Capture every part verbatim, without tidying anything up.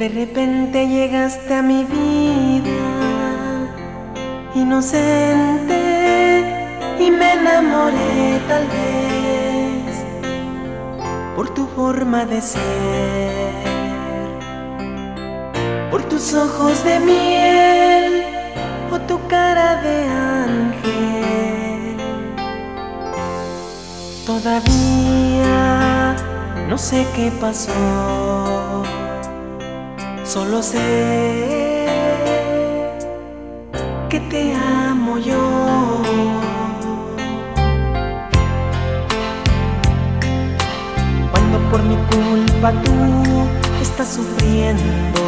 De repente llegaste a mi vida, inocente, y me enamoré tal vez por tu forma de ser, por tus ojos de miel o tu cara de ángel. Todavía no sé qué pasó, solo sé que te amo yo. Cuando por mi culpa tú estás sufriendo,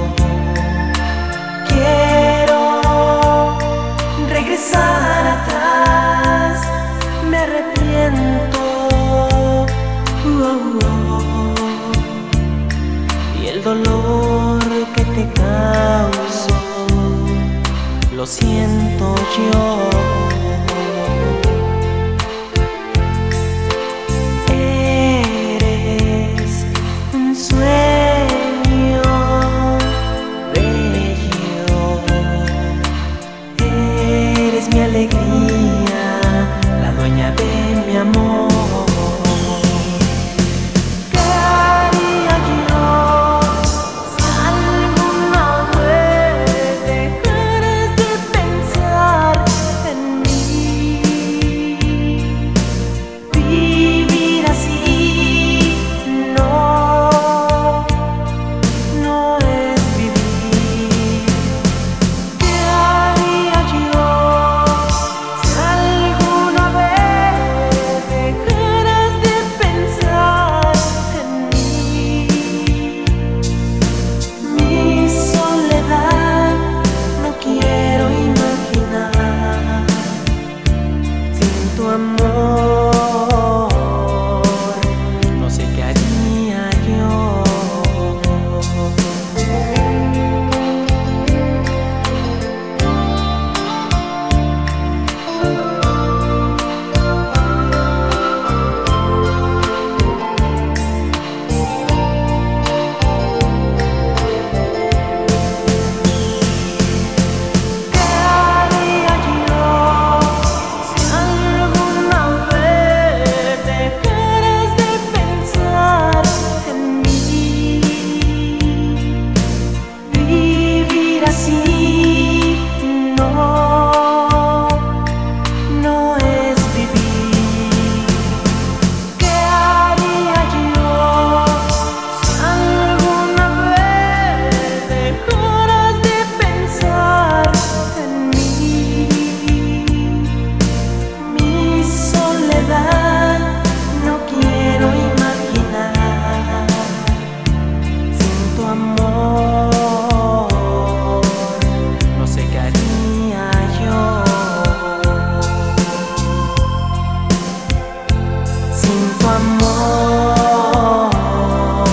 quiero regresar atrás, me arrepiento. Uh, uh, uh. Y el dolor que te causo lo siento yo. Eres un sueño bello, eres mi alegría, la dueña de mi amor.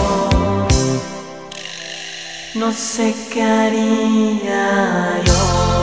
No sé qué haría yo.